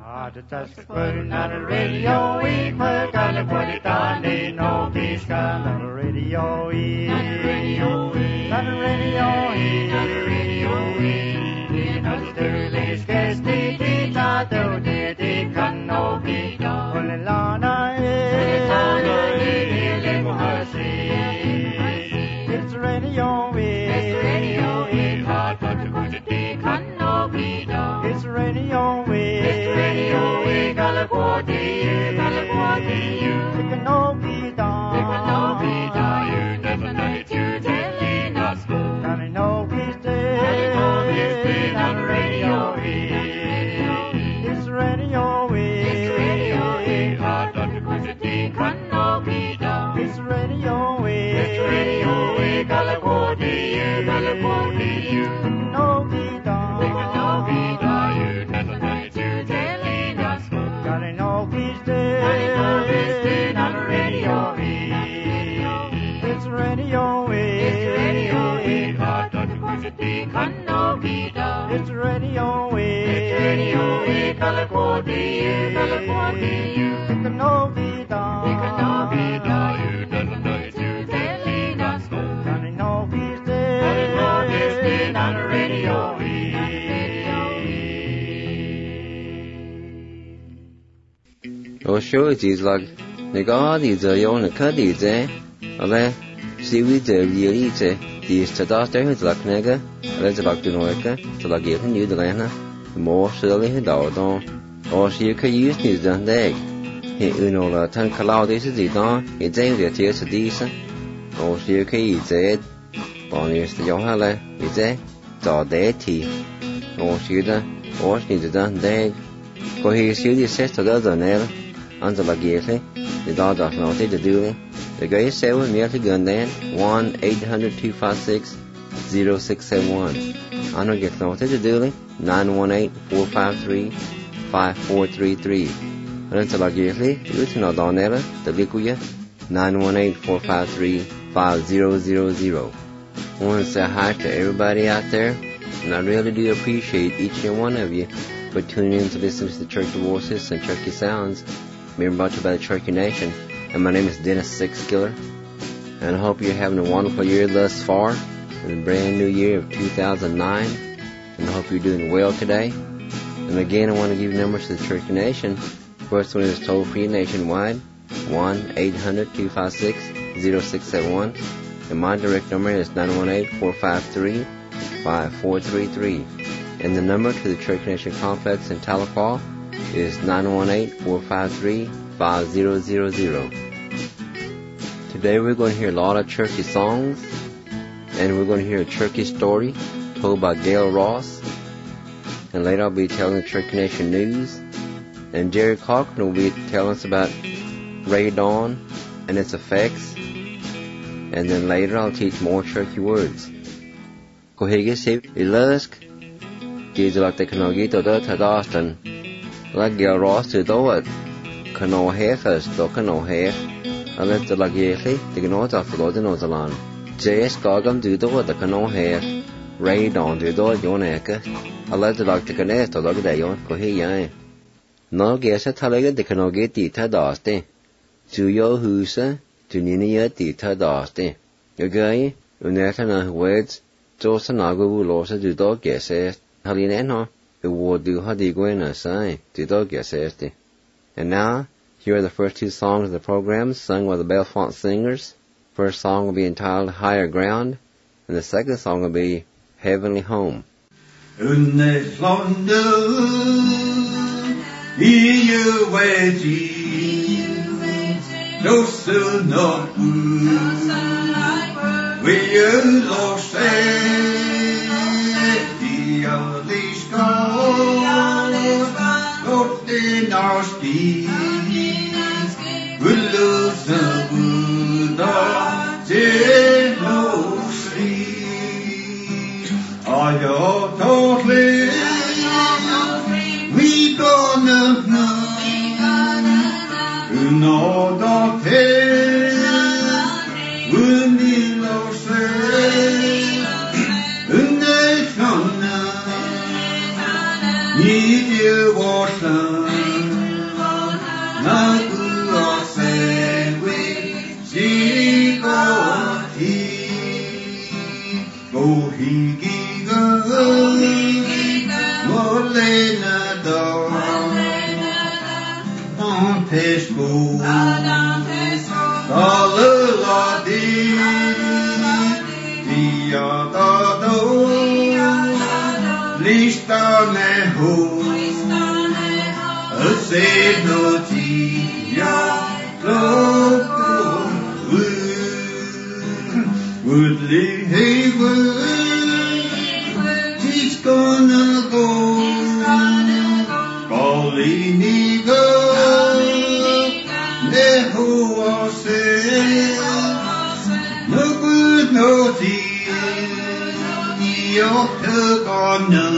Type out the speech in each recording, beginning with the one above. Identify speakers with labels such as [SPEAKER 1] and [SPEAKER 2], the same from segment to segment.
[SPEAKER 1] Radio E, Mercalipoditani, no Pisca, Radio E, Radio E, Radio E, Radio E, Nasterlis, Gestita, Dodi, Canopita, Olelana E, Lemohasi. It's Radio E, it's Radio E, hot but to go to the Canopita. It's Radio E, it's Radio E, California, Canopita, you never know to telling us. Canopita, on Radio E. It's Radio E, it's Radio E, hot but to go to the Canopita. It's Radio E, it's Radio E, California, Canopita, you never know to telling us. Canopita, on Radio E. It's Radio E, it's Radio E, hot but to go to the Canopita. It's Radio E, it's Radio E, California, Canopita, you never know to telling us. Canopita, on Radio E.
[SPEAKER 2] Or sure it is like the God is a young cuddy there, or see we the reality, the Stadaster is like nigger, let's like to Noika, to like getting you the lana, more surely he died on, or she could use his done leg. He unola tan cloudis is it on, he think that here's a decent, or she could eat it, bonus the Johalla, is there, saw their tea, or she the, or she the done leg, for he is the sister of the nail. Under la Gierle, the dog of Naughty the Dooley, the guy is 7 near to Gundan, 1-800-256-0671. Under get Naughty the Dooley, 918-453-5433. Under la Gierle, you to know Donella, the Likuya, 918-453-5000. I want to say hi to everybody out there, and I really do appreciate each and one of you for tuning in to listen to the Cherokee Voices and Cherokee Sounds. Being brought to you by the Cherokee Nation, and my name is Dennis Sixskiller, and I hope you're having a wonderful year thus far, in the brand new year of 2009, and I hope you're doing well today. And again, I want to give you numbers to the Cherokee Nation. First one is toll-free nationwide, 1-800-256-0671, and my direct number is 918-453-5433, and the number to the Cherokee Nation Complex in Tahlequah is 918-453-5000. Today we're going to hear a lot of Cherokee songs, and we're going to hear a Cherokee story told by Gail Ross, and later I'll be telling the Cherokee Nation news, and Jerry Cochran will be telling us about radon and its effects, and then later I'll teach more Cherokee words. Kohege Ilask, Gizalak the Kanogito Tadastan. Like Gail Ross to do it, Kano Hefers, Dokano Hef, unless the Lagierli, the Gnot of the Nozalan. J.S. Gogam do do it, the Kano Hef, Radon do do it, Yoneka, unless the Dr. Canes to look at Yon, Kohe. No guess a Talaga the Kanogi Tita Daste. To your Husa, to Ninia Tita Daste. You guy, Unetana words, Josanago Losa do dog guesses, Halineno. The war do Hadigwena say, the dog guessesti. And now, here are the first two songs of the program, sung by the Bellefonte Singers. First song will be entitled Higher Ground, and the second song will be Heavenly Home.
[SPEAKER 1] We gonna know the pain when we lost in the sun. Need you water.
[SPEAKER 3] listane ho Senotia Loko Woodley Haven He's gonna go Goliniga Neho No good no tea Yokta gonna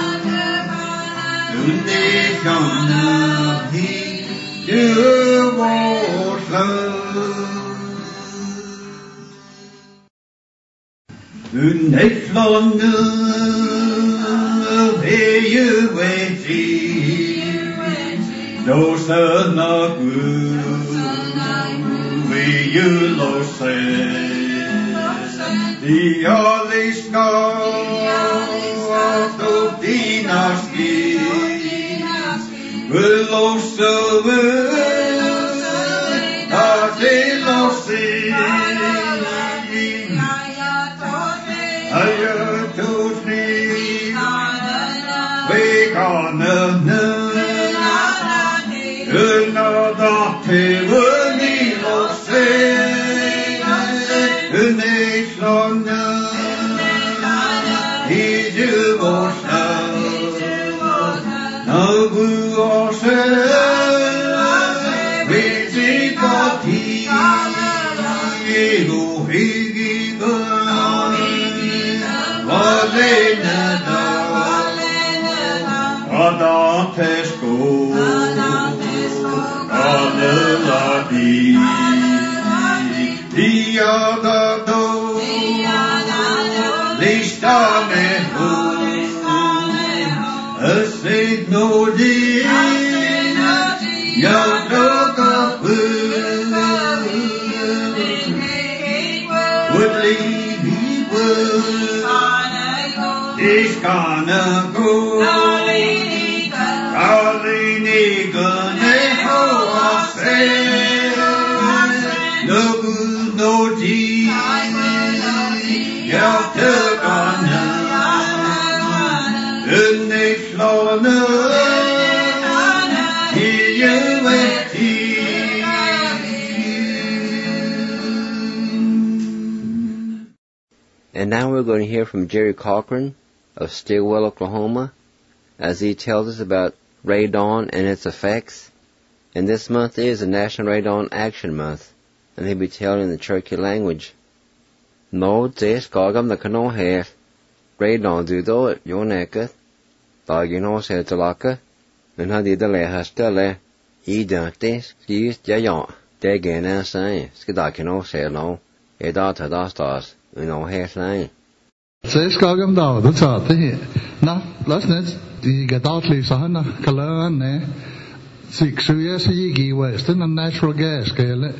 [SPEAKER 2] And now we're going to hear from Jerry Cochran of Stillwell, Oklahoma, as he tells us about radon and its effects. And this month is the National Radon Action Month, and he'll be telling in the Cherokee language. No, this gogam the cano hair. Radon do do it, your necket. Dagino said to laka, and how did the lay hastele. E don't this, use jayon. They gain and say, Skidakino said no. A daughter dostars. No hair saying.
[SPEAKER 4] Says Gogam Dow, that's all. Now, last the get out Lisa Hanna, Kalan, 6 years a year west, and a natural gas scale,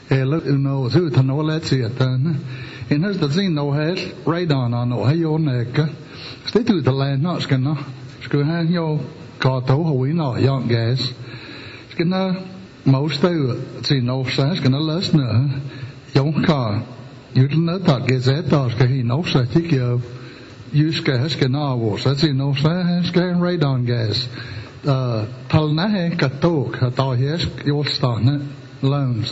[SPEAKER 4] no, two to no, let's see it then. In her the thing no head, radon on Ohio neck. Stay to the land, not skinner. Screw hand your carto, we know young gas. Skinner, most of see no sense, gonna listen, young car. You don't know that gets that task, he knows that you give. You scares can always, that's in no sense, scaring radon gas. Talnahe katok, a tall yes, you'll start it, loans.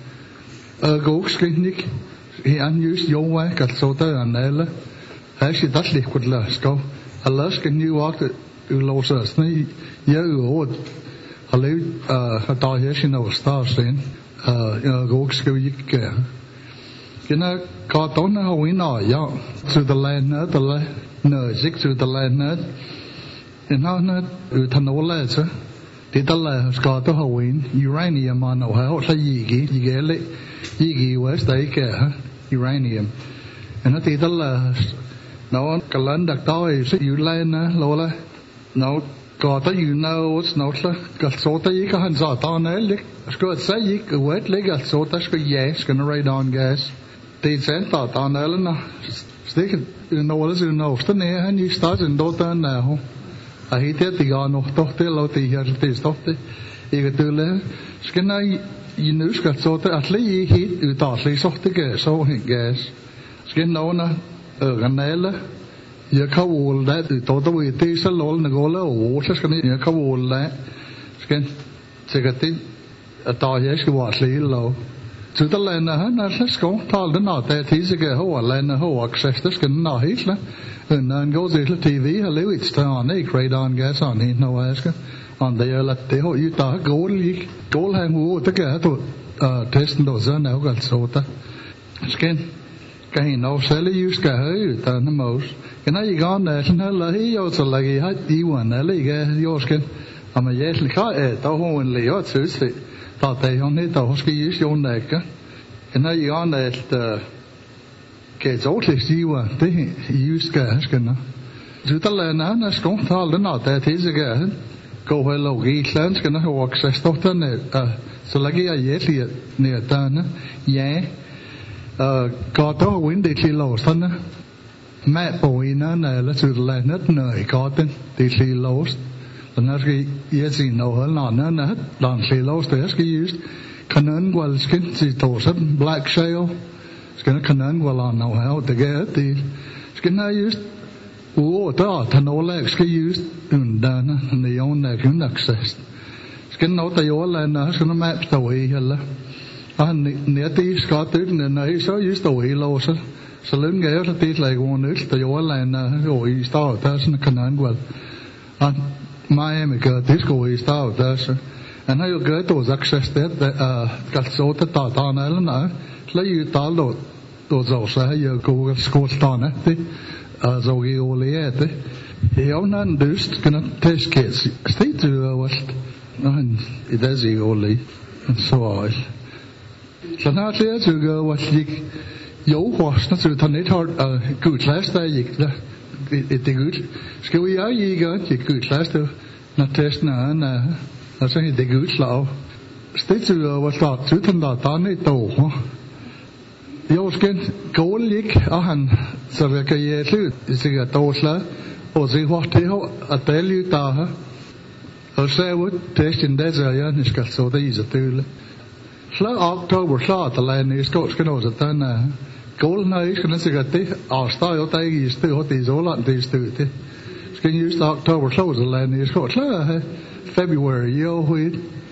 [SPEAKER 4] Go skinnick, he unused your way, cut so there and there. Actually, that's liquid lust go. A lust can you walk it, you lose us, you would. A tall yes, you know, stars in, go skill you can. Cái nó có tốn nó hôi nọ yo to the land nữa the nở dịch to the land nữa thì nó thành ô lệ chứ thì ta là có tốn hôi uranium mà nó hay hoặc là gì lệ gì west đấy kìa uranium thì nó thì ta là nó cái lần đặc tối sẽ lên á lô là nó có tới know what's nó là cái số tới cái hành giả tao này lệ có sẽ gì cái west lệ cái số tới cái yes cái radon gas thì sẽ tạo tạo này là nó stick nó là nó tất nhiên anh như start in đâu tên nào à hiện tại thì nó tốt thế lâu thì giờ thì tốt thế thì cái từ là cái này như cái số tới at least hit tạo lấy số tới cái số hiện gas cái nó ở gần này là giờ khâu uốn đấy từ tổ tôi tí sẽ lối nó gọi là uốn sẽ cái này giờ khâu uốn đấy cái cái tí tao giờ cái vật lý lâu chúng ta lên là nó sẽ có thao đến nào tại thì cái họ lên là họ access this cái nào hết là nên go to the TV hello it's on a great on gas on he no ask on the là thế họ yêu ta goal hàng ngũ tất cả tụi test đồ ra nào gần số ta cái nào sẽ lấy use cái hơi ta nó màu cái này gọn này nó lấy yêu cho là cái hết đi hoàn này lấy cái yêu cái mà giờ thì khó tao không muốn lấy hết sự gì tao thấy hôm nay tao cái use用này cái này gọn này cái chỗ thì gì vậy thế use cái nó chúng ta là nó cũng thao đến nào tại thế cái câu hỏi lâu ghi lớn cái nó học sẽ tốt hơn này so là cái gì thì nè ta nó nhé có tao quyến đi khi lâu thân á mẹ bồi nó này là sự là nết nời có tên đi khi lâu là nó cái gì nào hơn nó hết làm khi lâu thì cái use khả năng qua cái gì tổ sắt black shale cái khả năng qua là nào hao thì cái cái này use đó thành ô lại cái use đa nó này ông này cũng access cái nó tay ô lại nó cái nó map tàu ý là nè tí có tới nè này số use tàu ý lâu sao sao lớn ghé là tí lại còn nữa tay ô lại nó rồi start ta nó khả năng qua Miami cái tí rồi start ta anh hay cái tổ access đấy cái số ta này là nó lấy ta đồ dầu sẽ giờ cô school start đấy zogi oliete eu nan dus kana test kits state to what nan it is oli and so on so now to go what you was not to turn it hard good last day you it good skal vi er godt you good last to not test na så det good slow state to what thought to turn that on it to jo skal gå lik og han så vi kan je slut sikkert tosla og se hvor det har at det lyt der og så er det det så ja det skal så det is det så oktober så at land is skal nå så den goal nej skal sikkert det og så jo der i sted og det så langt det sted det skal just oktober så land is så February jo hui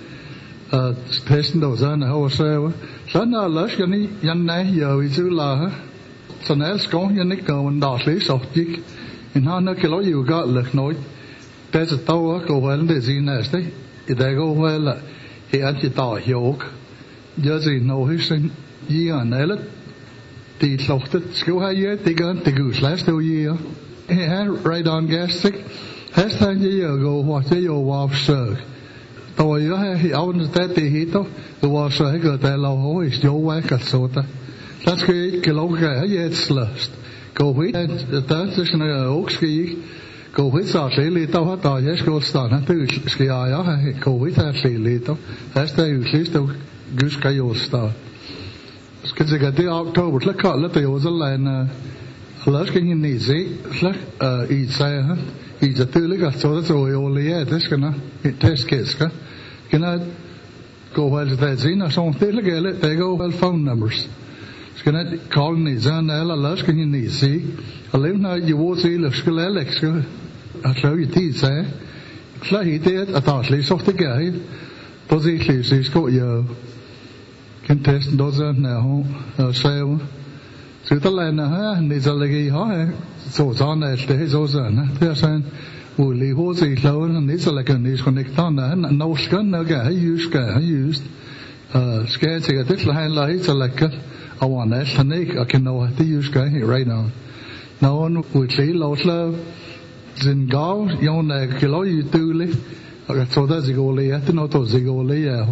[SPEAKER 4] testen đồ ra là hồ sơ sáng nào lỡ cái này nhân này giờ bị chữ là sau này có nhân này cầu mình đỏ lấy sọt chiếc mình họ nó cái lối nhiều gạo lực nói thế là tao á cầu vấn đề gì này đấy thì đây câu hỏi là thì anh chỉ tỏ hiểu giờ gì nào hết sinh gì ở này là thì sọt tức kiểu hay vậy thì cái gửi slash đâu gì á right on gas stick hashtag gì giờ go hoặc gì go off sir tôi á thì ông ta thì hito tôi sẽ cái cái lâu hồi dấu quay cả số ta that's cái lâu cái hết slust cầu huyết ta sẽ nói ốc cầu huyết sao sẽ li tao hết rồi hết cầu star nó từ cái ai á cầu huyết ta sẽ li tao hết ta usually tao gus cái yo star cái gì cái October là có là tôi sẽ lên là cái gì gì là ít sai ha ít là từ cái số rồi oli thế cái nó test case cái nó go well that gì nó xong thế là cái là they go well phone numbers cái nó call này ra này là cái gì gì nếu nó vô gì là cái là cái sao gì thì sẽ là hiện tại ở đó lấy số tất cả tôi gì thì có giờ cái test đó ra nào sao sự tất là ha này giờ là cái họ số ra này để số ra nè thế sao buổi lì hồ gì lâu này giờ là cái này connect nè nó scan nó cái use scan thì cái tức là hay là giờ là cái ông này thằng này cái nào thì use cái right now nó buổi lì lâu là dừng gạo用này cái lối tư lấy cái số đó gì gọi là thì nó tổ gì gọi là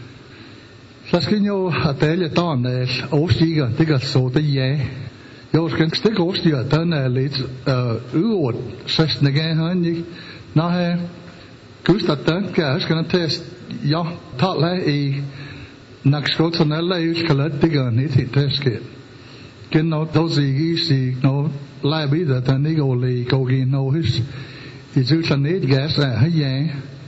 [SPEAKER 4] Las que yo atelle tan ostiga tiga so te je. Jo skeng stik ostiga tan lit uot sest nege han ik na he gusta tan ka skena test ja ta le I nak skot så nella ut kalat tiga ni ti test ke. Ken no dozi si no la bi da tan ni go li go gi no his. I zu tan ni gas ha je.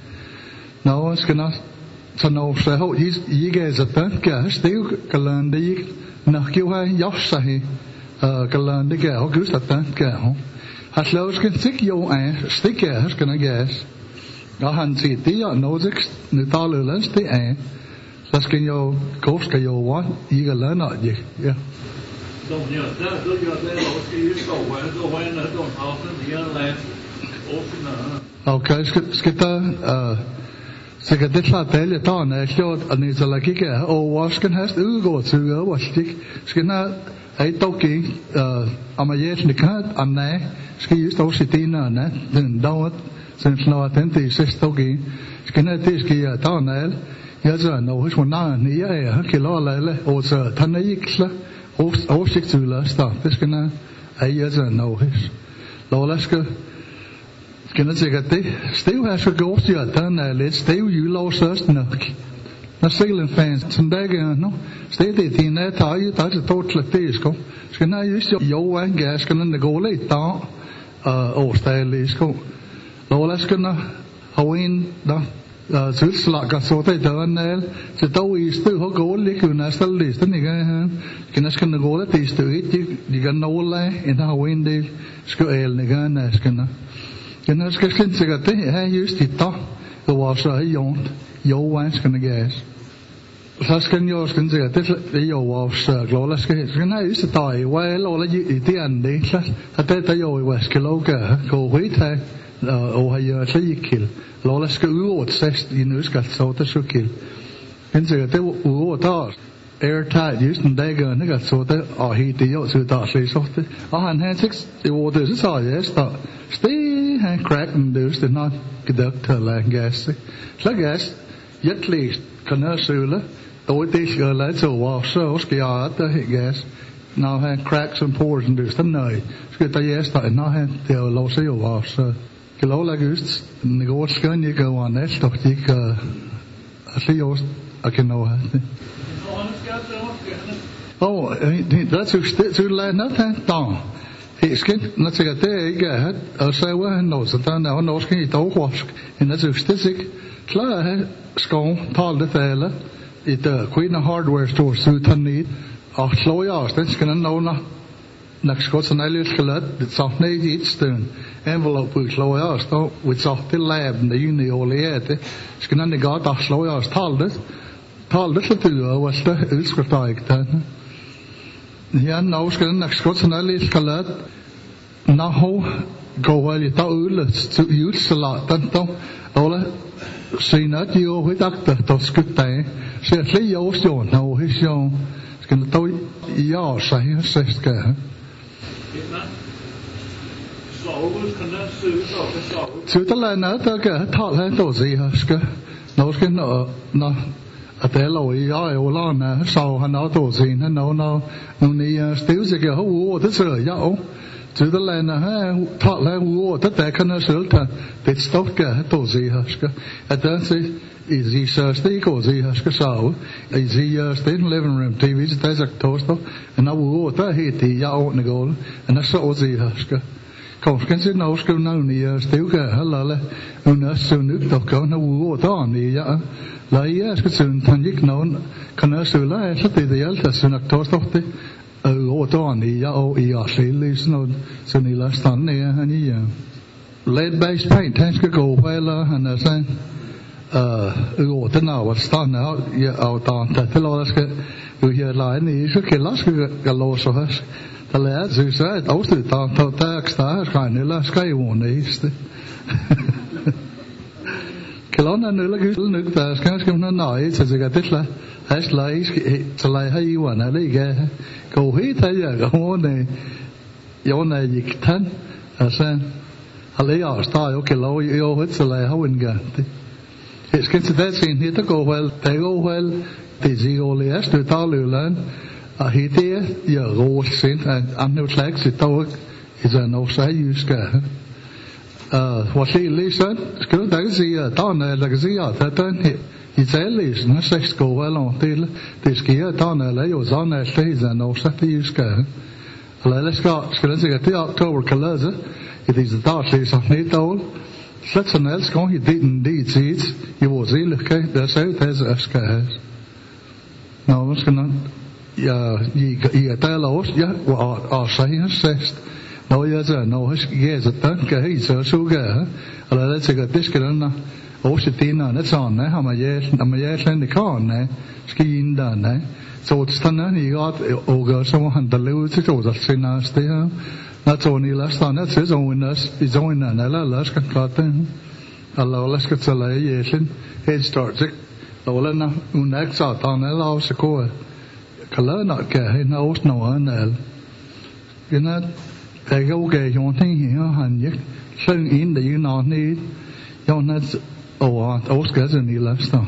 [SPEAKER 4] No skena so nó sẽ hậu ý cái giật tới cả still cái lần đi nó kêu hay dốc sai cái lần đi cái họ cứ giật tới cả Has losken tik jo stikke skal na gas. Og han siger, det er noget, nu taler lands det så skal jo gå skal jo want ikke lande det. Ja.
[SPEAKER 5] Så ja, der skal jo stå hvad der aften her land.
[SPEAKER 4] Okay, skal der så kan det klart dele dagen er gjort at det så lagde og hvad skal hast udgå til og stik skal na dog om jeg kan nej skal jo stå sig dine den dag sen snart den det sidste dag skal na det skal jeg dagen er jeg så når hun når ni er kan lade og så han ikke så oversigt til så det skal na jeg så når lad skal jeg sikkert det Steve har så godt til at den er lidt Steve julov søsten når Zealand fans som dagen nu Steve det din er tager der er totalt det skal nej just jo en gas skal den gå lidt der og stadig sko lad skal nå Halloween der Sydslager så det der er så dog i stedet har gå lidt kunne stille det den ikke skal den gå lidt i stedet de kan nå lade en Halloween det skal elne skal jeg skal sikkert det er just i dag det var så jo skal na gas så skal jo sikkert det jo vores glad skal nej just der well og det er det så det jo skal logge gå hit og har jo så kill lad skal ud 6 i nu skal så det så kill men sikkert det ud der airtight just den dag gør så det og helt det jo så der så det og han har 6 det var det så jeg står han cracken det er nok gedacht til at gas så gas jetlæst kan jeg søle og det skal lade til at så skal jeg der gas når han cracks and pours and det er nøj skal der jeg står når han det er lov sig jo så kan lov lade just det går skal ikke gå on næste og det kan se jo at kan nå det det er så lade noget der Isken, når jeg det ikke er og så var han også der er norsk i dagwask en det er ikke klar at skov tal det alle i der Queen Hardware store Sudanit og slår jeg også den skal nå nok skal sådan alle skal det så nej i støn envelope vi slår jeg også with så til lab den uni oleate skal den godt der slår jeg også tal det så til og så udskrift ikke der ja, nå skal den nok sådan alle skal lade nå gå vel der ude til julsalat den dog og senere de jo redakter der skal der så flere år siden nå så skal der dog ja så skal så der er noget der kan tal han dog se her skal nå skal nå at det lå i jo lande så han har dog sen han nå nu stiv sig jo ord det så ja så der lande her tal her ord det kan jeg selv tage det stokker dog se her skal at den se i så stikker se her skal så i se sten living room tv det er så toster og ord der hedder ja og gå og så se her skal kom skal se nå skal nu stiv halala nu så nyt der kan ord der ja la jeg skal sådan han ikke nogen kan jeg så la så det er alt så nok torsdag og der i ja og i selv sådan i la stand er han i lead based paint han skal gå eller han er sådan og den er stand out ja og der til la skal jo her line i så kan la skal gå så her der lærer så et afsnit der skal eller skrive næste Kelowna nula gul nuk ta skal man nøje til sig det la has like til la hay wan ala ikke gå hit her gå ne jo ne ikke tan altså alle jeg står jo Kelow jo hit til la hawen ga det skal til det sin hit gå vel det går vel det sig jo læst det taløland og hit det jeg ro sind an nu slags det dog is no say you skal hvor se læser skal du da sige at der kan sige at den i tales når 6 går eller det sker der er jo sådan at det er no så det skal eller skal den sige at det oktober kan læse det er der så net dog sådan ellers går i det tid i vores hele kan der så det skal nå skal nok ja i der også ja og så her sidst no ya za no his ge za ta ka hi so su ga ala la che ga tis ka na o shi ti na son na ma ye len de kon na ski in da na so sta na ni ga o ga so han da lu che so za se na ste ha na so ni la sta na se so winners is on na la ska ka ta ala la ska tsala ye len head start se lo la na un ek sa ta na la se ko kala na ka he na os no na na cái gấu kề trong thế hiện hành nhất sơn in để như nó đi cho nó ồ cái gì đi lắm sao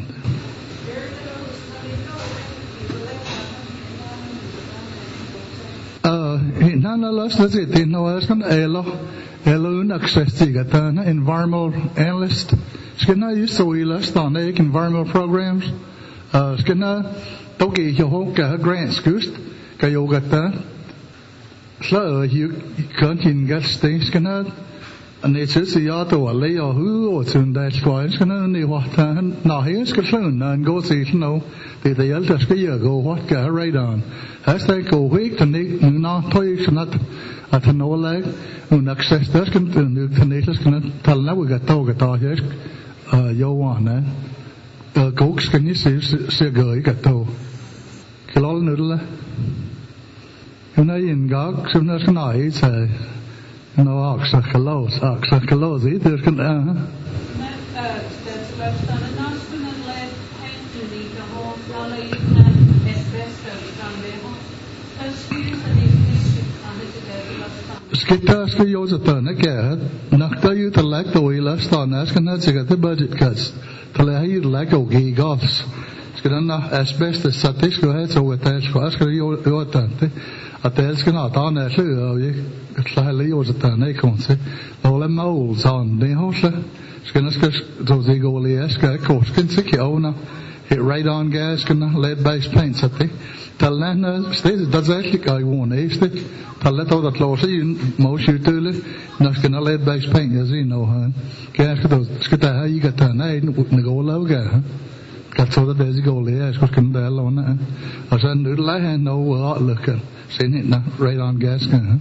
[SPEAKER 4] hiện nay nó lắm là gì thì nó cái elo access gì cả nó environmental analyst cái nó ít soi lắm sao này environmental programs cái nó tao kỳ hiểu cả grants cứ cái yoga ta so you can't get things kana nature si ya to le ya hu o tun da squash kana ni wa ta na he is geflown and go see no the elder ski go what ga right on has they go week to na toy not at no leg un access das kan nu tenetas kana tal na we ga ta he yo wa na go kan ni se go ga to kelol nu la When I in Gog, so that's nice. No, Oxa Kalos, either can. Skita Skayozatan again, Nakta you to lack the way last on asking the budget cuts. To lay you lack of gay goths. Skidana asbestos satis go ahead so with that ask your tante. At the Elskana on that slightly was a tane concert. All the moles on the horse. Skinaskas, those eagle eska, course, can sick owner. Hit right on gas, can lead base paints at the Talana stays does actually I won't ace it. Talato that closely, most you do it. Naskana lead base paint as you know, huh? Gas, those skita, you got tane, go logo. Got so that there's a goal there, because can there alone. I said, no, I know what look at. Seen it now, right on gas. And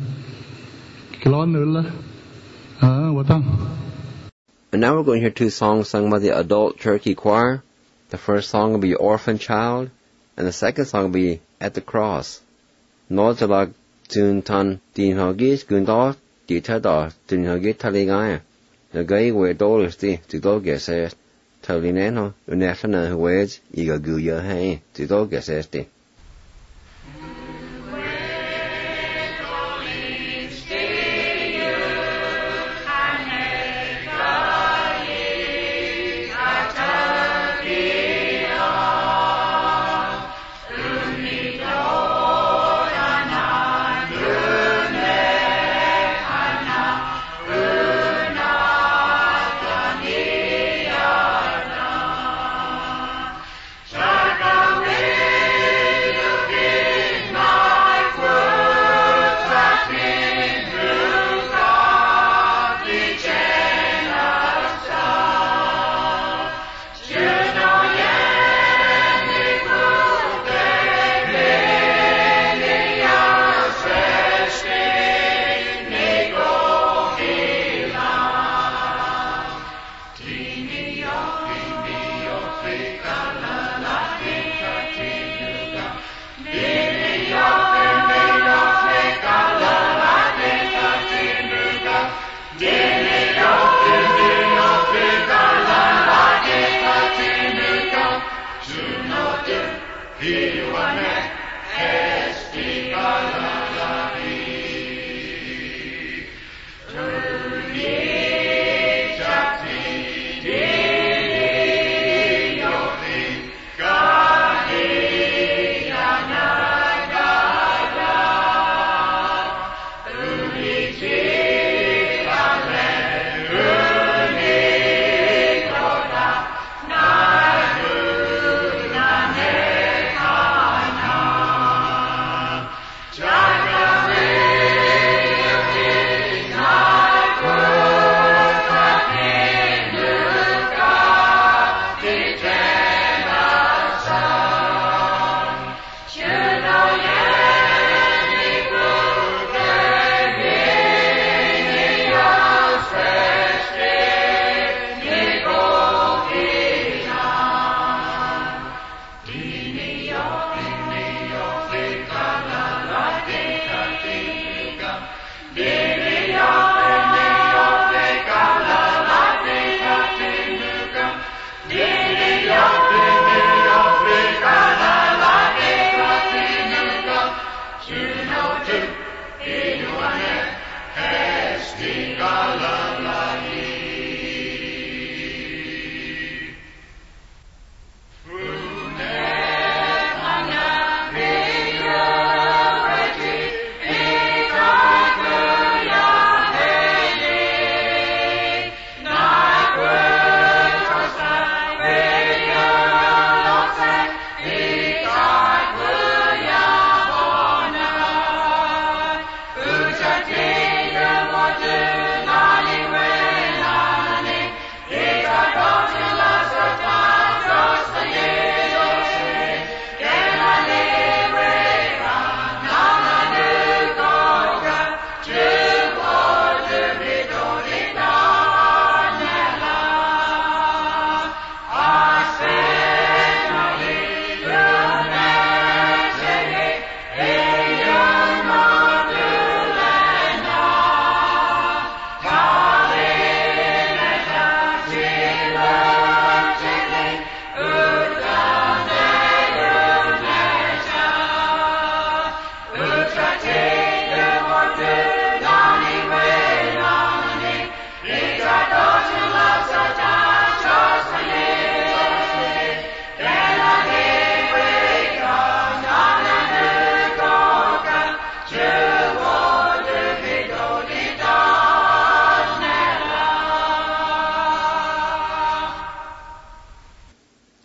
[SPEAKER 2] now we're going to hear two songs sung by the adult Cherokee choir. The first song will be Orphan Child, and the second song will be At the Cross. Norjalag Tun Tan Din Hogis Gundor, Ditador, Tun Hogit Taligaya. The guy where dollars to go get says, Talinano, Unafana Wedge, Ega Guya Hay, to go get says.
[SPEAKER 1] Shaka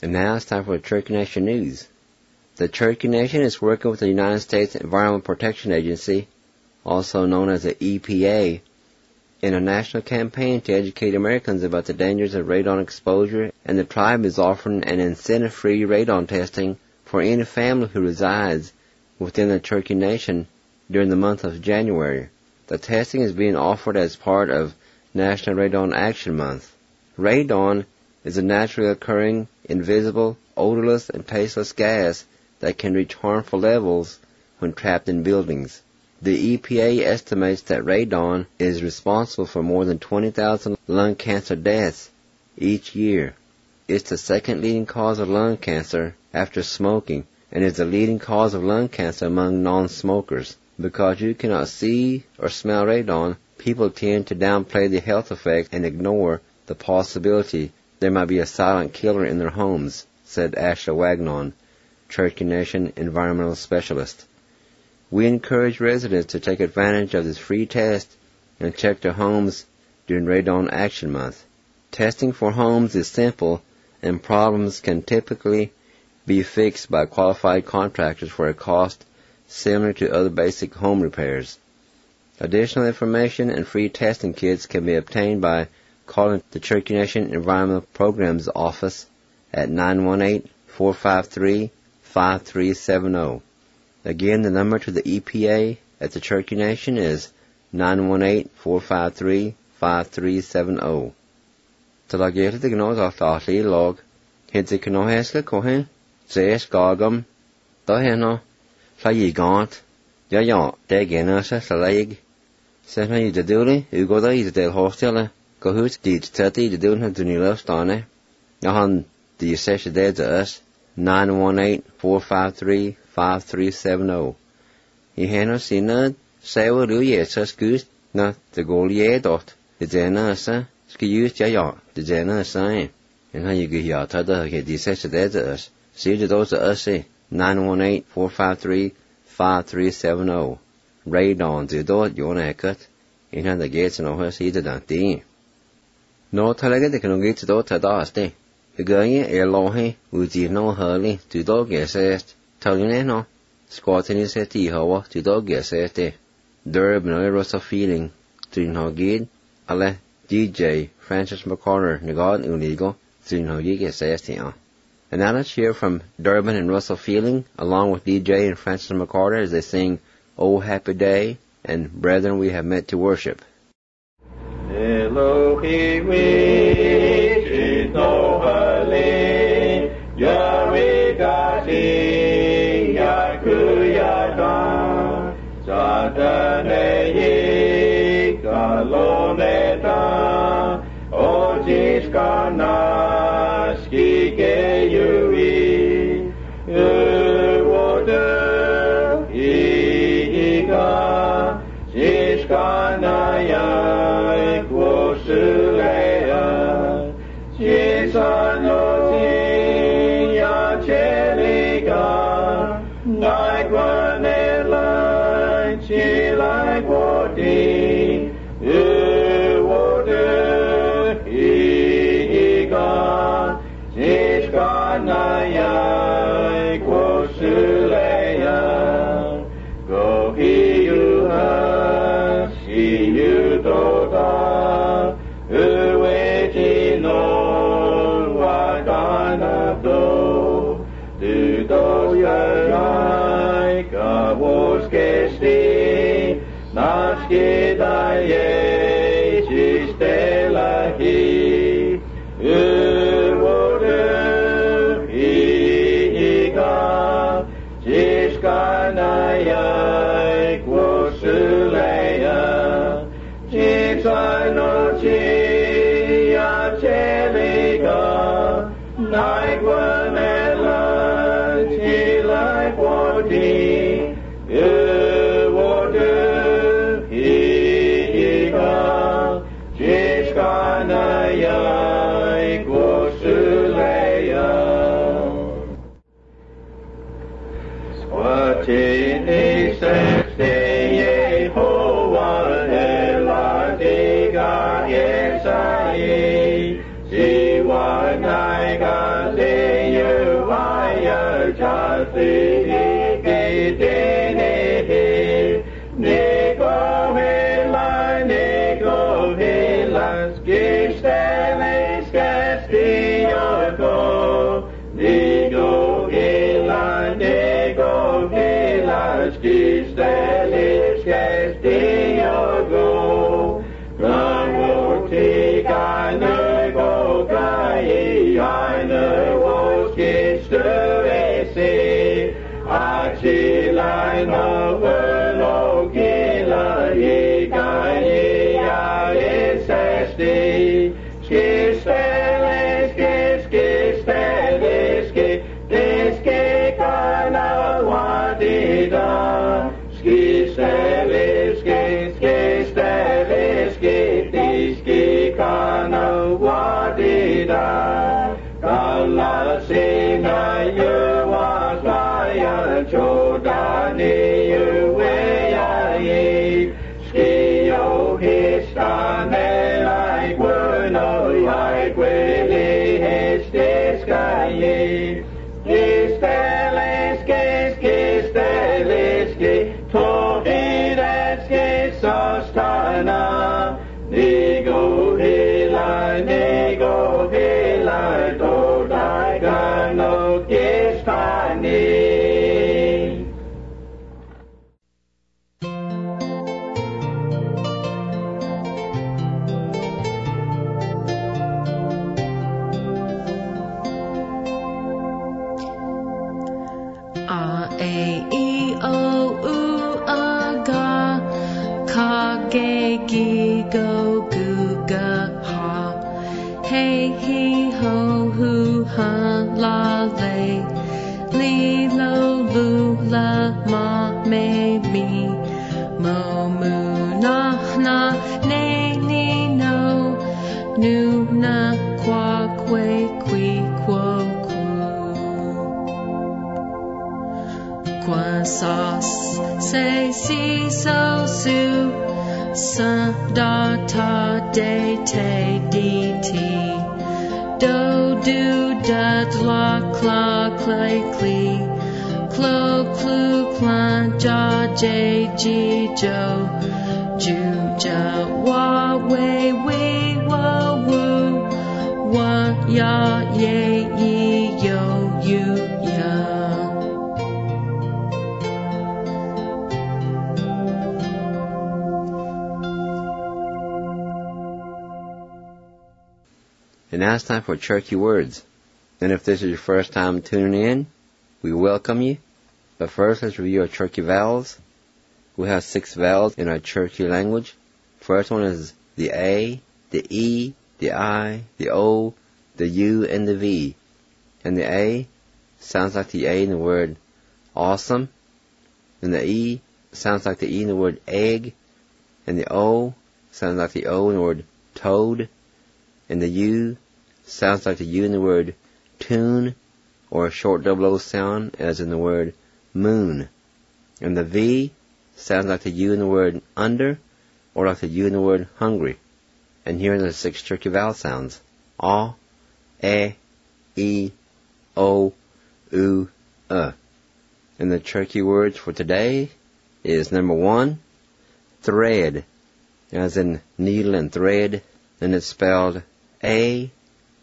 [SPEAKER 2] And now it's time for Cherokee Nation News. The Cherokee Nation is working with the United States Environmental Protection Agency, also known as the EPA, in a national campaign to educate Americans about the dangers of radon exposure, and the tribe is offering an incentive-free radon testing for any family who resides within the Cherokee Nation during the month of January. The testing is being offered as part of National Radon Action Month. Radon is a naturally occurring, invisible, odorless, and tasteless gas that can reach harmful levels when trapped in buildings. The EPA estimates that radon is responsible for more than 20,000 lung cancer deaths each year. It's the second leading cause of lung cancer after smoking, and is the leading cause of lung cancer among non-smokers. Because you cannot see or smell radon, people tend to downplay the health effects and ignore the possibility there might be a silent killer in their homes, said Ashley Wagnon, Cherokee Nation environmental specialist. We encourage residents to take advantage of this free test and check their homes during Radon Action Month. Testing for homes is simple, and problems can typically be fixed by qualified contractors for a cost similar to other basic home repairs. Additional information and free testing kits can be obtained by calling the Cherokee Nation Environmental Programs Office at 918-453-5370. Again, the number to the EPA at the Cherokee Nation is 918-453-5370. Talageta the Gnos Arthali log, Hidzi Kanoheska Kohen, Zes Gagam, Daheno, Sayi Gaunt, Yayan, Degenasa, Salag, Sena Yidaduli, Ugoda Yidadel Hostella, Gohut, Deed 30, the Dun Dunilostane, Yahan, the Sesha Dead to us, 918-453-5370. Iheno Sinad, Sawa Luye, Suskus, not the Golier dot, the Jenasa, Skius Jaya, the Jenasa, and how you get your Tada, the Sesha Dead to us. See the those to us, 918-453-5370. Radon, the dot, you want to cut, in the gates and over see the Dante. No Talaga, they can get to dot Tadaste. The guy, Elohe, Uzi no hurly, to dog assessed, Talineno, squatting his at Ehoa, to dog assessed. Durb no eros of feeling, Trin Hogid, Ale, DJ, Francis McCarter, Nagod Unigo, Trin Hogig assessed here. Another cheer from Durbin and Russell Feeling, along with DJ and Francis McCarter, as they sing Oh Happy Day and Brethren We Have Met to Worship.
[SPEAKER 1] Elohim, Yarigati, Yakuyata, Satanei, Galoneta, Ojiskana, Skikeyui, Uwodu, Iga, Jiskanaya, Kwosulea, Jisanoti, Yacheliga, Naikwanela, Chilaikwoti, Uwodu, Iga, Jiskanaya, Kwosulea, Gohiyuha, Siyudoda, Uwejino, Wakanado, Dudo Yarai, Kawoskesti, Naskidaye, Chistelahi, Uwodu, Iga, Jiskanaya, Kwosulea, Jisanochi, Yacheliga, Naikwanela, Chilaikwoti, Uwodu, Iga, Jiskanaya, Kwosulea. Swatini sexte Yehovah Eladiga Yesai, Siwanaiga Zeye Castillo, Nigo Hila, Nigo Hila, Skistelis, Castillo, go. Rango Tika, Nigo Gai, I know Skistuesi, Achila, no Verlo Gila, Yiga, Yia, Isesti, Skistelis, Skistelis, Skistelis, Kana Wadida, Skistelis, Skistelis, Skistelis, Kana Wadida, Kala Sina, Yuwa, Kaya, Chodani, Yuwe, Skio, Histane, like Werno, like Willie, Histis, Kaye, Kistelis, Kistelis, Tohidas, Kisostana, Nigo Hila, Nigo Hila, Dodai, Gano, Kistani.
[SPEAKER 6] Go goo ga ha, hey he ho hoo ha la lay, li lo lu la ma me mi, mo mu na na ne ni no, nu na qua que qui quo ku, qua sauce say si so su. Sa da ta de te di ti, do do da la cla clay clee, clo clu clan ja j g jo, ju ja wa we wa woo, wa ya ye ye yo you ya.
[SPEAKER 2] And now it's time for Cherokee Words. And if this is your first time tuning in, we welcome you. But first, let's review our Cherokee vowels. We have 6 vowels in our Cherokee language. First one is the A, the E, the I, the O, the U, and the V. And the A sounds like the A in the word awesome. And the E sounds like the E in the word egg. And the O sounds like the O in the word toad. And the U sounds like the U in the word tune, or a short double O sound, as in the word moon. And the V sounds like the U in the word under, or like the U in the word hungry. And here are the 6 Cherokee vowel sounds: A, E, O, U, And the Cherokee words for today is number 1, thread, as in needle and thread, and it's spelled A-S-T-I.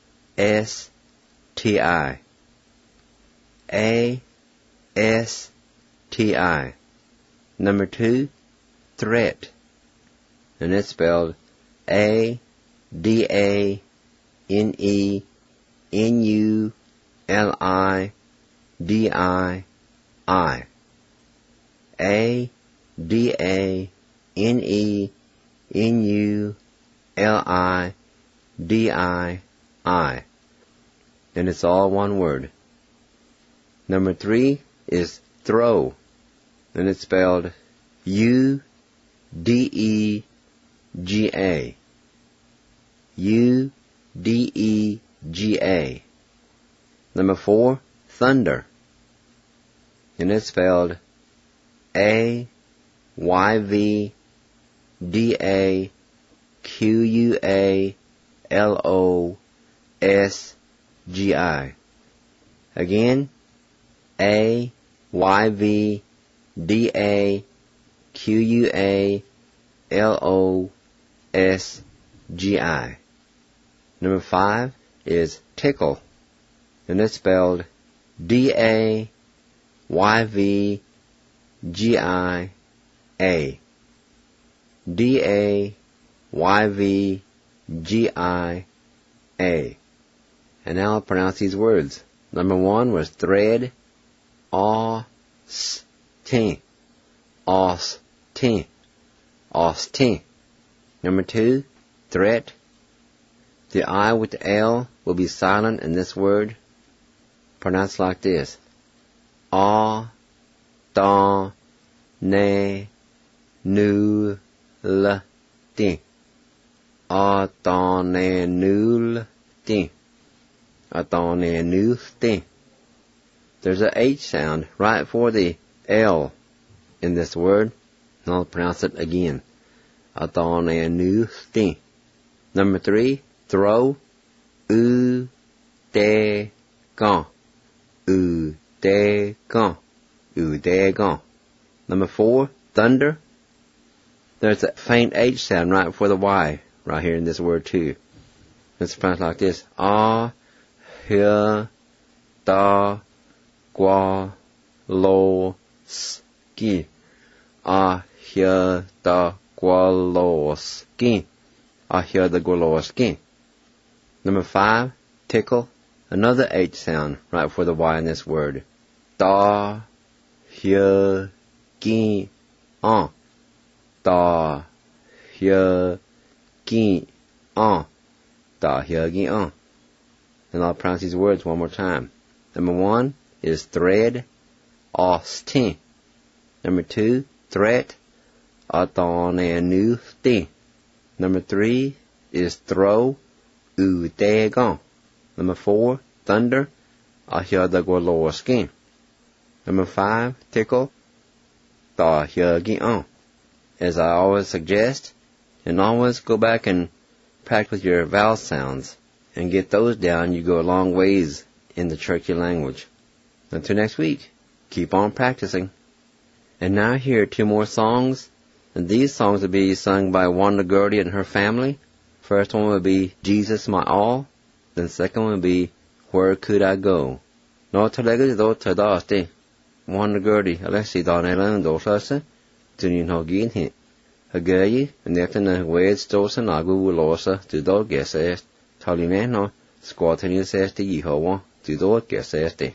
[SPEAKER 2] A-S-T-I. Number 2, threat, and it's spelled A-D-A-N-E-N-U-L-I-D-I-I. A-D-A-N-E-N-U-L-I-D-I-I. And it's all one word. Number 3 is throw, and it's spelled U-D-E-G-A. U-D-E-G-A. Number 4, thunder, and it's spelled A-Y-V-D-A-Q-U-A-L-O-S-G-I. Again, A-Y-V-D-A-Q-U-A-L-O-S-G-I. Number 5 is tickle, and it's spelled D-A-Y-V-G-I-A. D-A-Y-V-G-I-A. And now I'll pronounce these words. Number 1 was thread, Austin, Austin, Austin. Number 2, threat. The I with the L will be silent in this word. Pronounced like this. A-ta-ne-nu-la-ti. A-ta-ne-nu-la-ti. A-ta-ne-nu-ti. There's a H sound right before the L in this word. And I'll pronounce it again. A-ta-ne-nu-ti. Number 3, throw. U-de-gon. U-de-gon. U-de-gon. Number 4, thunder. There's a faint H sound right before the Y, right here in this word too. It's pronounced like this. A-hya-da-gwa-lo-ski. A-hya-da-gwa-lo-ski. A-hya-da-gwa-lo-ski. Number 5, tickle. Another H sound right before the Y in this word. Da-hya-gi-on. Da-hya-gi-on. Da-hya-gi-on. And I'll pronounce these words one more time. Number 1 is thread, Austin. Number 2, threat, A-ta-ne-nu-ti. Number 3 is throw, U-de-gon. Number 4, thunder, A-hya-da-gwa-lo-ski. Number 5, tickle, Da-hya-gi-on. As I always suggest, and always go back and practice with your vowel sounds and get those down. You go a long ways in the Cherokee language. Until next week, keep on practicing. And now here are 2 more songs, and these songs will be sung by Wanda Gertie and her family. First one will be Jesus My All, then second one will be Where Could I Go? No talaga do tadaste. Wanda Gertie, Alexi Donnelan Dosasa, Tunin Hogin hit. Hagayi, and after the Wades Dosa Nagu Losa, to do guess est, Talineno, Squatting says the Yehovah, to do guess est.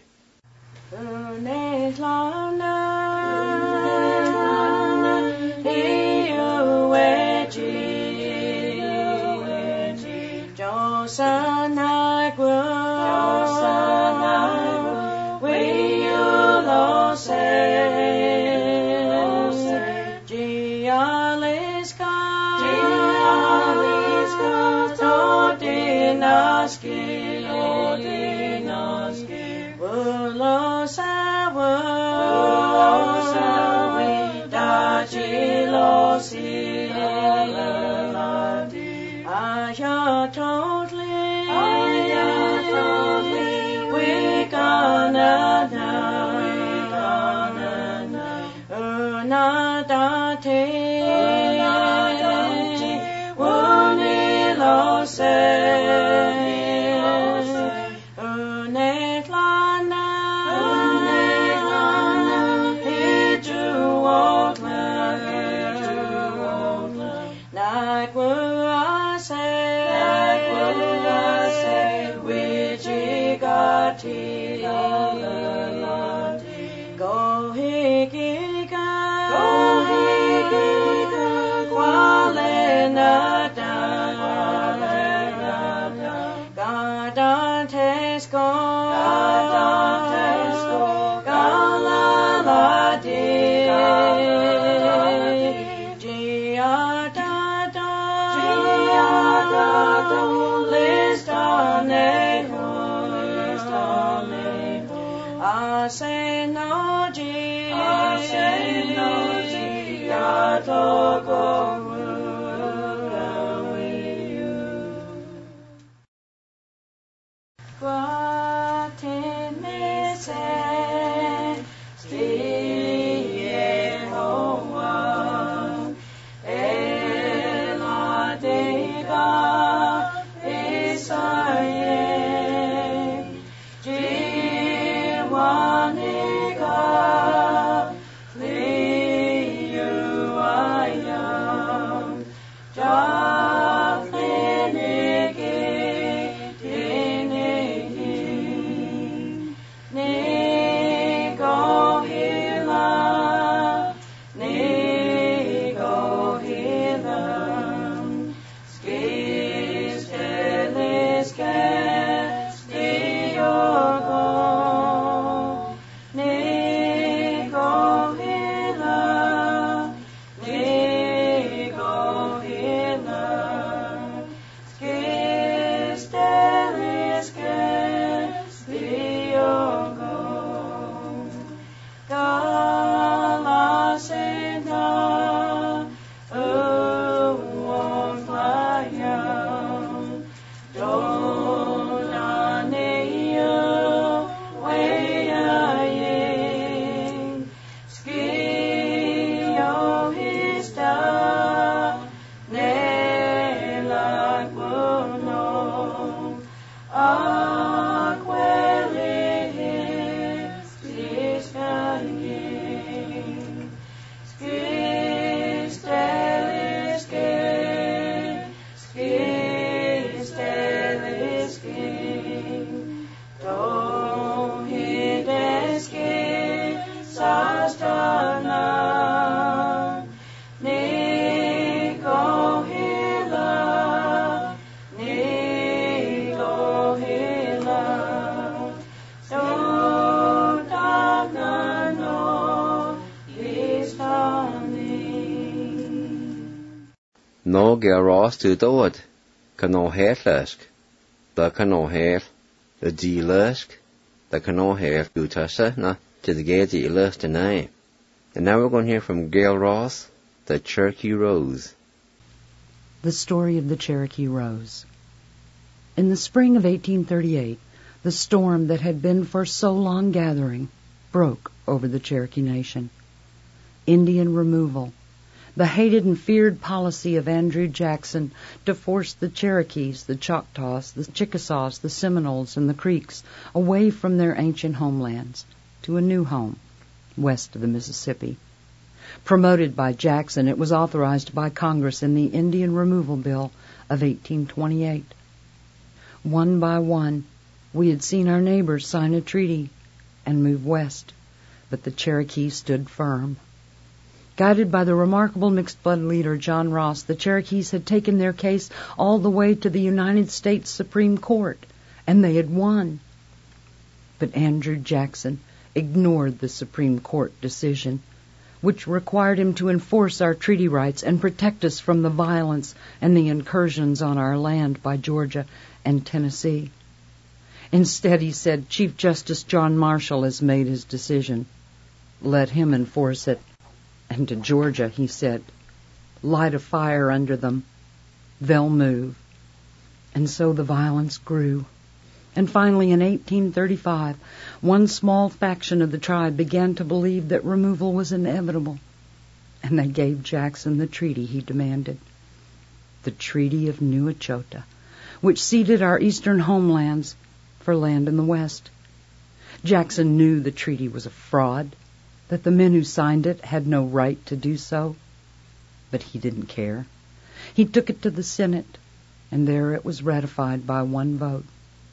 [SPEAKER 2] Gail Ross to do it. Cano Hairlask. The Cano Hair. The G Lask. The Cano Hair to Tasha, na, to the Gay G Lask tonight. And now we're going to hear from Gail Ross, The Cherokee Rose.
[SPEAKER 7] The story of the Cherokee Rose. In the spring of 1838, the storm that had been for so long gathering broke over the Cherokee Nation. Indian removal, the hated and feared policy of Andrew Jackson to force the Cherokees, the Choctaws, the Chickasaws, the Seminoles, and the Creeks away from their ancient homelands to a new home west of the Mississippi. Promoted by Jackson, it was authorized by Congress in the Indian Removal Bill of 1828. One by one, we had seen our neighbors sign a treaty and move west, but the Cherokee stood firm. Guided by the remarkable mixed-blood leader John Ross, the Cherokees had taken their case all the way to the United States Supreme Court, and they had won. But Andrew Jackson ignored the Supreme Court decision, which required him to enforce our treaty rights and protect us from the violence and the incursions on our land by Georgia and Tennessee. Instead, he said, Chief Justice John Marshall has made his decision. Let him enforce it. And to Georgia, he said, light a fire under them. They'll move. And so the violence grew. And finally, in 1835, one small faction of the tribe began to believe that removal was inevitable, and they gave Jackson the treaty he demanded, the Treaty of New Echota, which ceded our eastern homelands for land in the west. Jackson knew the treaty was a fraud, that the men who signed it had no right to do so, but he didn't care. He took it to the Senate, and there it was ratified by one vote.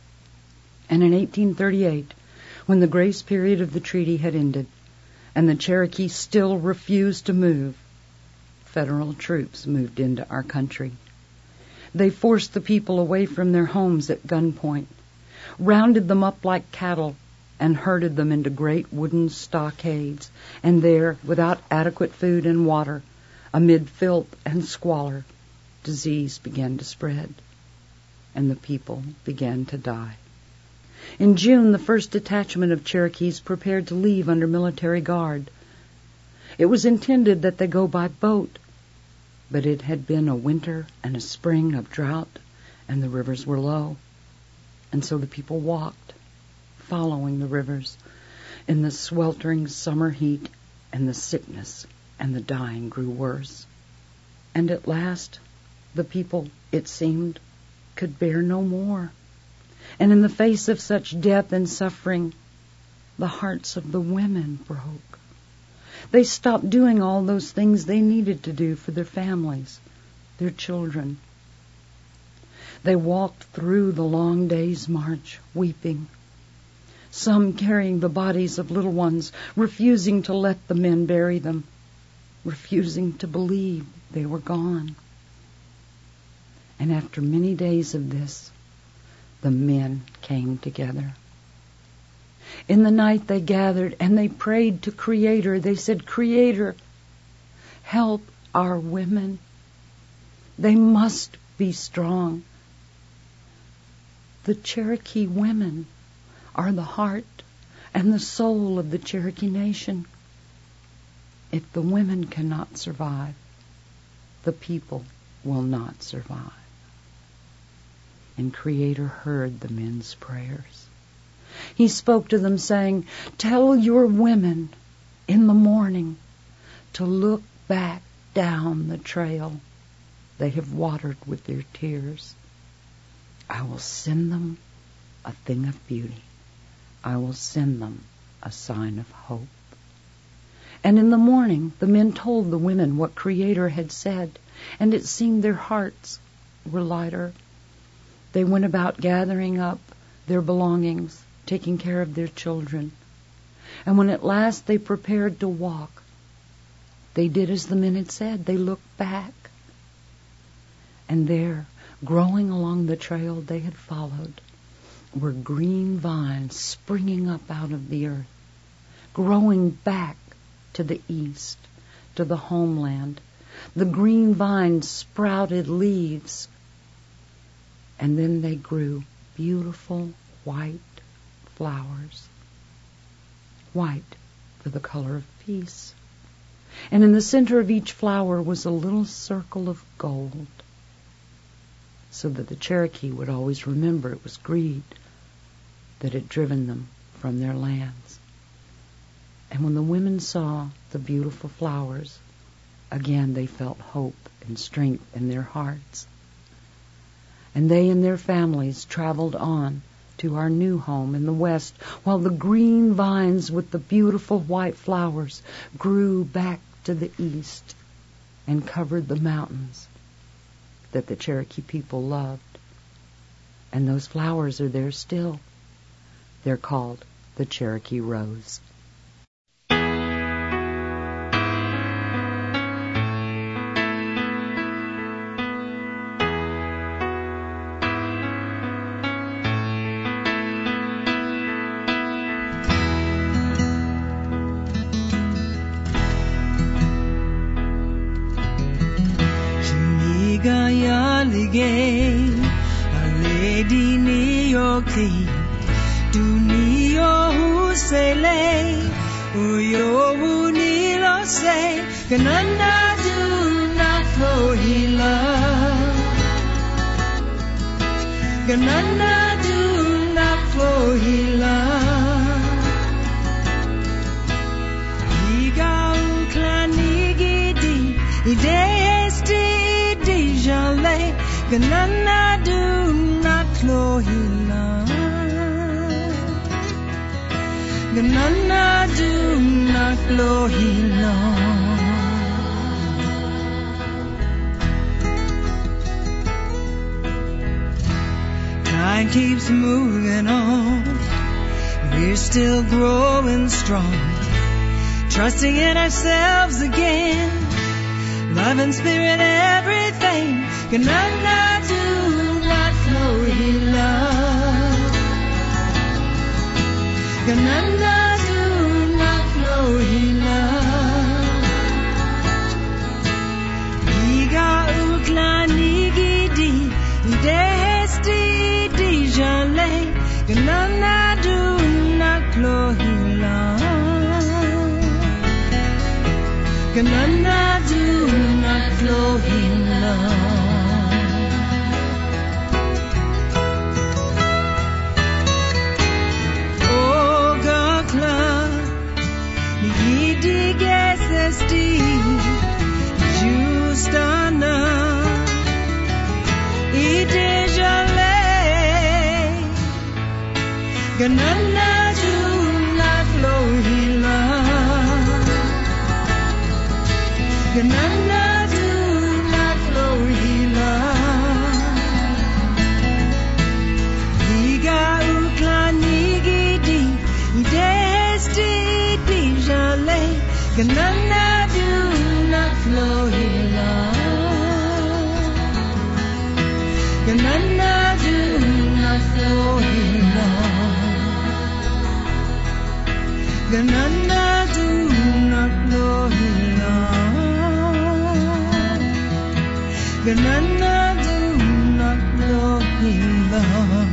[SPEAKER 7] And in 1838, when the grace period of the treaty had ended, and the Cherokee still refused to move, federal troops moved into our country. They forced the people away from their homes at gunpoint, rounded them up like cattle, and herded them into great wooden stockades, and there, without adequate food and water, amid filth and squalor, disease began to spread, and the people began to die. In June, the first detachment of Cherokees prepared to leave under military guard. It was intended that they go by boat, but it had been a winter and a spring of drought, and the rivers were low. And so the people walked, following the rivers, in the sweltering summer heat, and the sickness and the dying grew worse. And at last, the people, it seemed, could bear no more. And in the face of such death and suffering, the hearts of the women broke. They stopped doing all those things they needed to do for their families, their children. They walked through the long day's march, weeping, some carrying the bodies of little ones, refusing to let the men bury them, refusing to believe they were gone. And after many days of this, the men came together. In the night they gathered and they prayed to Creator. They said, Creator, help our women. They must be strong. The Cherokee women are the heart and the soul of the Cherokee Nation. If the women cannot survive, the people will not survive. And Creator heard the men's prayers. He spoke to them saying, tell your women in the morning to look back down the trail they have watered with their tears. I will send them a thing of beauty. I will send them a sign of hope. And in the morning, the men told the women what Creator had said, and it seemed their hearts were lighter. They went about gathering up their belongings, taking care of their children. And when at last they prepared to walk, they did as the men had said. They looked back. And there, growing along the trail they had followed, were green vines springing up out of the earth, growing back to the east, to the homeland, the green vines sprouted leaves, and then they grew beautiful white flowers, white for the color of peace. And in the center of each flower was a little circle of gold, so that the Cherokee would always remember it was greed that had driven them from their lands. And when the women saw the beautiful flowers, again they felt hope and strength in their hearts. And they and their families traveled on to our new home in the west, while the green vines with the beautiful white flowers grew back to the east and covered the mountains that the Cherokee people loved. And those flowers are there still. They're called the Cherokee Rose.
[SPEAKER 8] Lady Niyoki, Dunio Husele, Uyo Unilo say, Ganana do not hila. Ganana do not hila. Iga Uklanigidi, Idesti Dijale. Ganana do not hila. Ganana do not hila. Time keeps moving on. We're still growing strong, trusting in ourselves again. Love and spirit, everything. Ganana do not hila. Ganana do not hila. Iga ukla nigidi, idesti dijale. Ganana do not hila. Ganana do not hila. Justana, idejale, ganana do not hila, ganana do not hila. Diga ukla nigidi, idesti dijale, ganana. Ganana do not hila. Ganana do not hila. Ganana do not hila.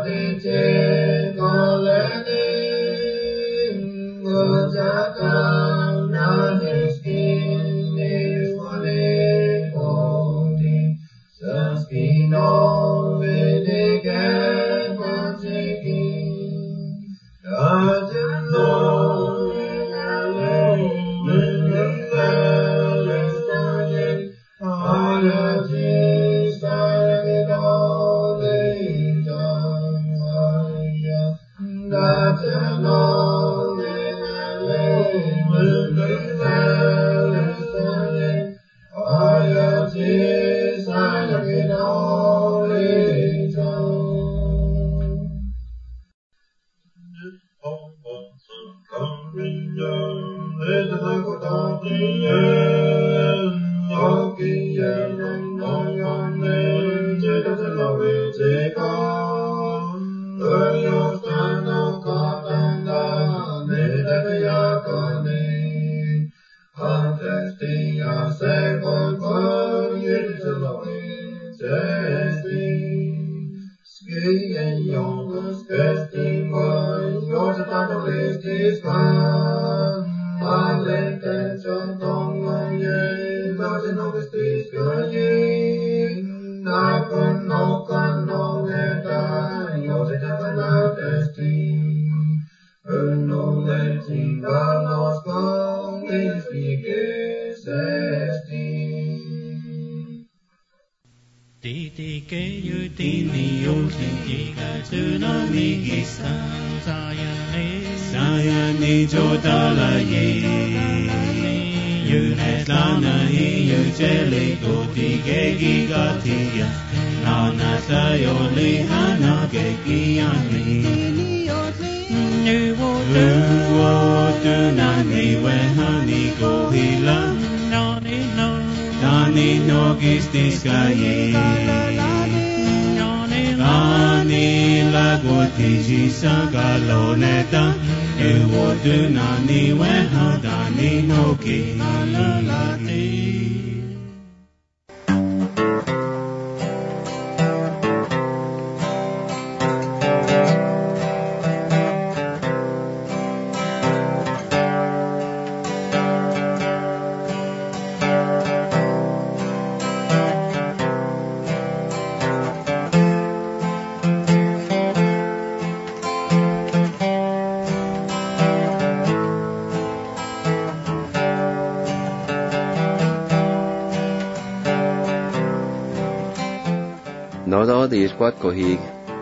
[SPEAKER 2] Nó đó thì quát có hì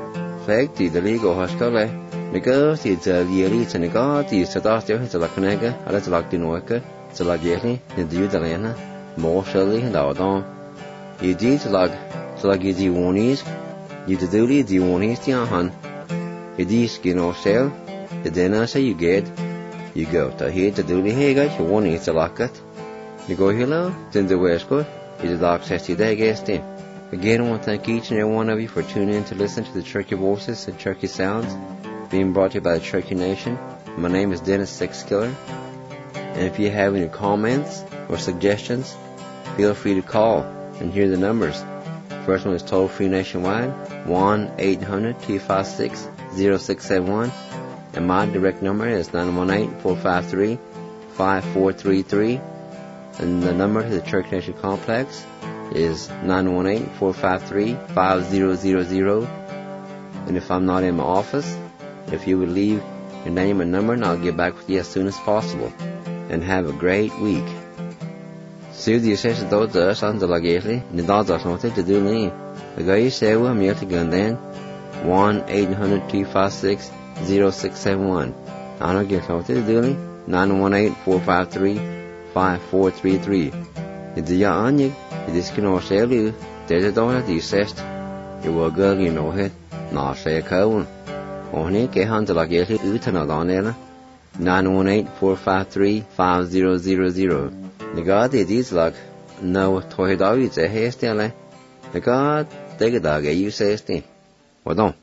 [SPEAKER 2] phép thì để lý có hóa cái này nếu có thì giờ gì đi thì nếu có thì sẽ đó sẽ phải là cái này cái hay là sẽ là cái nói cái sẽ là gì này thì điều đó là một số lý đó đó thì chỉ sẽ là cái gì muốn ý thì điều lý gì muốn ý thì anh thì đi skin or sell thì then I say you get you go to here to điều lý hay cái you want it sẽ là cái you go here now then the west go thì the access to that guest in. Again, I want to thank each and every one of you for tuning in to listen to the Cherokee Voices and Cherokee Sounds being brought to you by the Cherokee Nation. My name is Dennis Sixkiller, and if you have any comments or suggestions, feel free to call, and here are the numbers. First one is toll-free nationwide, 1-800-256-0671, and my direct number is 918-453-5433, and the number to the Cherokee Nation Complex is 918-453-5000. And if I'm not in my office, if you would leave your name and number, and I'll get back with you as soon as possible. And have a great week. See the session those us on the lagely, the dogs are something to do me. The guy say we're here to gun then 1-800-256-0671. I don't get something to do me 918-453-5433. It's the young you. This can all sell you. There's a dollar the assessed. You will go, you know it. Not say a cow. Only get hunter like it, Utana on there. 918-453-5000. The God it is like no toy dog, it's a hair still. The God, take a dog, you say, well, don't.